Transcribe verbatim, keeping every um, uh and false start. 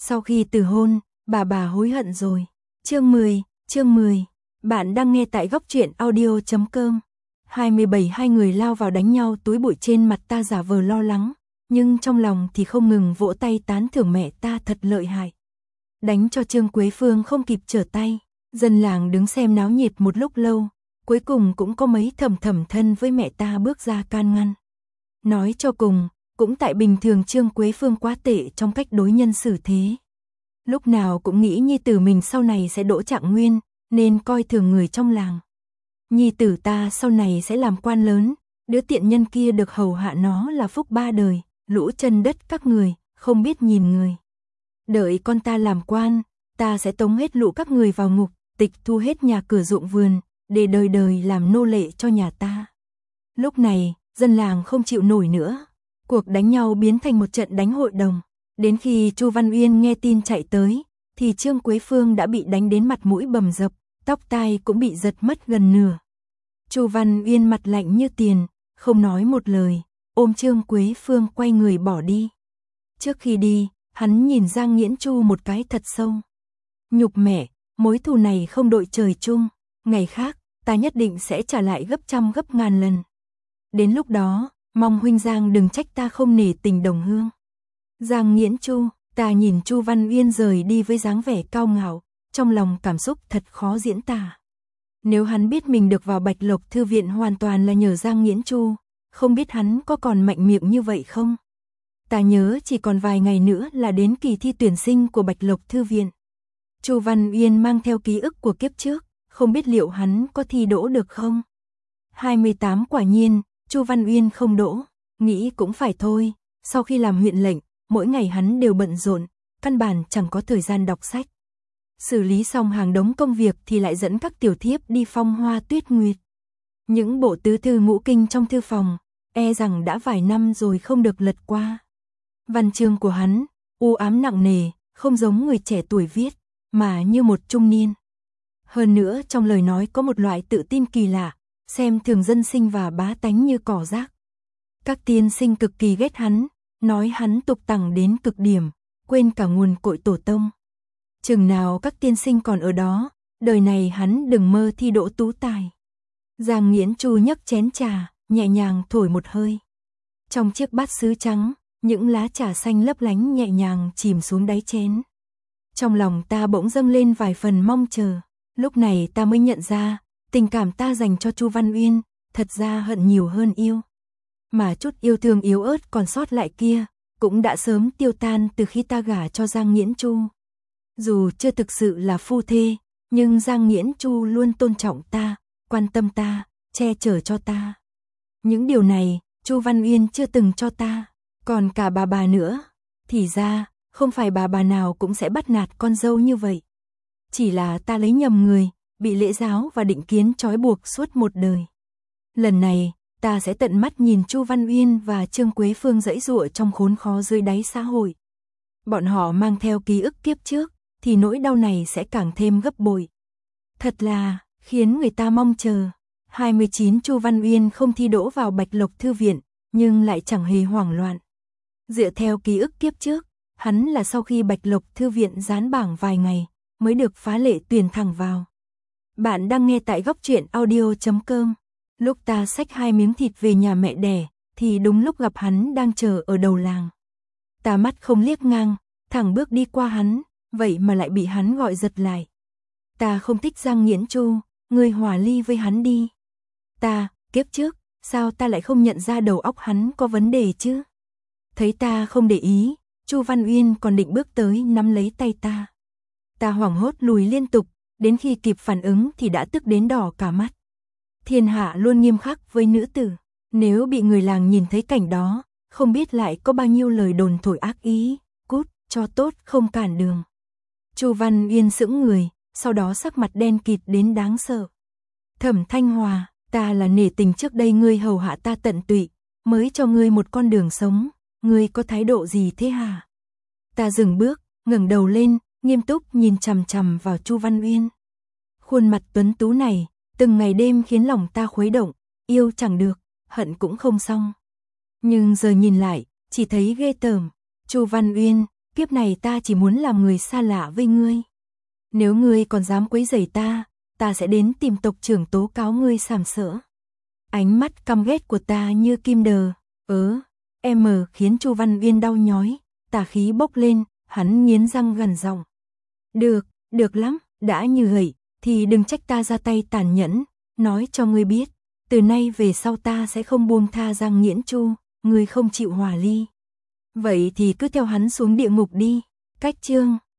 Sau khi từ hôn, bà bà hối hận rồi. Chương mười, chương mười. Bạn đang nghe tại góc truyện audio chấm com. hai mươi bảy Hai người lao vào đánh nhau, túi bụi trên mặt ta giả vờ lo lắng, nhưng trong lòng thì không ngừng vỗ tay tán thưởng mẹ ta thật lợi hại. Đánh cho Trương Quế Phương không kịp trở tay, dân làng đứng xem náo nhiệt một lúc lâu, cuối cùng cũng có mấy thầm thầm thân với mẹ ta bước ra can ngăn. Nói cho cùng, cũng tại bình thường Trương Quế Phương quá tệ trong cách đối nhân xử thế. Lúc nào cũng nghĩ nhi tử mình sau này sẽ đỗ trạng nguyên, nên coi thường người trong làng. Nhi tử ta sau này sẽ làm quan lớn, đứa tiện nhân kia được hầu hạ nó là phúc ba đời, lũ chân đất các người, không biết nhìn người. Đợi con ta làm quan, ta sẽ tống hết lũ các người vào ngục, tịch thu hết nhà cửa ruộng vườn, để đời đời làm nô lệ cho nhà ta. Lúc này, dân làng không chịu nổi nữa. Cuộc đánh nhau biến thành một trận đánh hội đồng. Đến khi Chu Văn Uyên nghe tin chạy tới, thì Trương Quế Phương đã bị đánh đến mặt mũi bầm dập, tóc tai cũng bị giật mất gần nửa. Chu Văn Uyên mặt lạnh như tiền, không nói một lời, ôm Trương Quế Phương quay người bỏ đi. Trước khi đi, hắn nhìn Giang Nghiễn Chu một cái thật sâu. Nhục mẹ, mối thù này không đội trời chung, ngày khác, ta nhất định sẽ trả lại gấp trăm gấp ngàn lần. Đến lúc đó, mong huynh Giang đừng trách ta không nể tình đồng hương. Giang Nghiễn Chu, ta nhìn Chu Văn Uyên rời đi với dáng vẻ cao ngạo, trong lòng cảm xúc thật khó diễn tả. Nếu hắn biết mình được vào Bạch Lộc Thư viện hoàn toàn là nhờ Giang Nghiễn Chu, không biết hắn có còn mạnh miệng như vậy không? Ta nhớ chỉ còn vài ngày nữa là đến kỳ thi tuyển sinh của Bạch Lộc Thư viện. Chu Văn Uyên mang theo ký ức của kiếp trước, không biết liệu hắn có thi đỗ được không? hai mươi tám quả nhiên, Chu Văn Uyên không đỗ, nghĩ cũng phải thôi, sau khi làm huyện lệnh, mỗi ngày hắn đều bận rộn, căn bản chẳng có thời gian đọc sách. Xử lý xong hàng đống công việc thì lại dẫn các tiểu thiếp đi phong hoa tuyết nguyệt. Những bộ tứ thư ngũ kinh trong thư phòng, e rằng đã vài năm rồi không được lật qua. Văn chương của hắn, u ám nặng nề, không giống người trẻ tuổi viết, mà như một trung niên. Hơn nữa trong lời nói có một loại tự tin kỳ lạ, xem thường dân sinh và bá tánh như cỏ rác. Các tiên sinh cực kỳ ghét hắn, nói hắn tục tằng đến cực điểm, quên cả nguồn cội tổ tông. Chừng nào các tiên sinh còn ở đó, đời này hắn đừng mơ thi đỗ tú tài. Giang Nghiễn Chu nhấc chén trà, nhẹ nhàng thổi một hơi. Trong chiếc bát sứ trắng, những lá trà xanh lấp lánh nhẹ nhàng chìm xuống đáy chén. Trong lòng ta bỗng dâng lên vài phần mong chờ, lúc này ta mới nhận ra, tình cảm ta dành cho Chu Văn Uyên, thật ra hận nhiều hơn yêu. Mà chút yêu thương yếu ớt còn sót lại kia, cũng đã sớm tiêu tan từ khi ta gả cho Giang Nghiễn Chu. Dù chưa thực sự là phu thê, nhưng Giang Nghiễn Chu luôn tôn trọng ta, quan tâm ta, che chở cho ta. Những điều này, Chu Văn Uyên chưa từng cho ta, còn cả bà bà nữa. Thì ra, không phải bà bà nào cũng sẽ bắt nạt con dâu như vậy. Chỉ là ta lấy nhầm người, bị lễ giáo và định kiến trói buộc suốt một đời. Lần này, ta sẽ tận mắt nhìn Chu Văn Uyên và Trương Quế Phương giãy giụa trong khốn khó dưới đáy xã hội. Bọn họ mang theo ký ức kiếp trước, thì nỗi đau này sẽ càng thêm gấp bội. Thật là, khiến người ta mong chờ. hai mươi chín Chu Văn Uyên không thi đỗ vào Bạch Lộc Thư viện, nhưng lại chẳng hề hoảng loạn. Dựa theo ký ức kiếp trước, hắn là sau khi Bạch Lộc Thư viện dán bảng vài ngày, mới được phá lệ tuyển thẳng vào. Bạn đang nghe tại góc truyện audio chấm com. Lúc ta xách hai miếng thịt về nhà mẹ đẻ, thì đúng lúc gặp hắn đang chờ ở đầu làng. Ta mắt không liếc ngang, thẳng bước đi qua hắn, vậy mà lại bị hắn gọi giật lại. Ta không thích Giang Nghiễn Chu, ngươi hòa ly với hắn đi. Ta, kiếp trước, sao ta lại không nhận ra đầu óc hắn có vấn đề chứ? Thấy ta không để ý, Chu Văn Uyên còn định bước tới nắm lấy tay ta. Ta hoảng hốt lùi liên tục, đến khi kịp phản ứng thì đã tức đến đỏ cả mắt. Thiên hạ luôn nghiêm khắc với nữ tử, nếu bị người làng nhìn thấy cảnh đó, không biết lại có bao nhiêu lời đồn thổi ác ý, cút, cho tốt không cản đường. Chu Văn Uyên sững người, sau đó sắc mặt đen kịt đến đáng sợ. Thẩm Thanh Hòa, ta là nể tình trước đây ngươi hầu hạ ta tận tụy, mới cho ngươi một con đường sống, ngươi có thái độ gì thế hả? Ta dừng bước, ngẩng đầu lên, nghiêm túc nhìn chằm chằm vào Chu Văn Uyên. Khuôn mặt tuấn tú này, từng ngày đêm khiến lòng ta khuấy động, yêu chẳng được, hận cũng không xong. Nhưng giờ nhìn lại, chỉ thấy ghê tởm. Chu Văn Uyên, kiếp kiếp này ta chỉ muốn làm người xa lạ với ngươi. Nếu ngươi còn dám quấy rầy ta, ta sẽ đến tìm tộc trưởng tố cáo ngươi sàm sỡ. Ánh mắt căm ghét của ta như kim đờ, ớ, em khiến Chu Văn Uyên đau nhói, tà khí bốc lên, hắn nghiến răng gằn giọng. Được, được lắm, đã như vậy, thì đừng trách ta ra tay tàn nhẫn, nói cho ngươi biết, từ nay về sau ta sẽ không buông tha Giang Nghiễn Chu, ngươi không chịu hòa ly. Vậy thì cứ theo hắn xuống địa ngục đi, cách chương.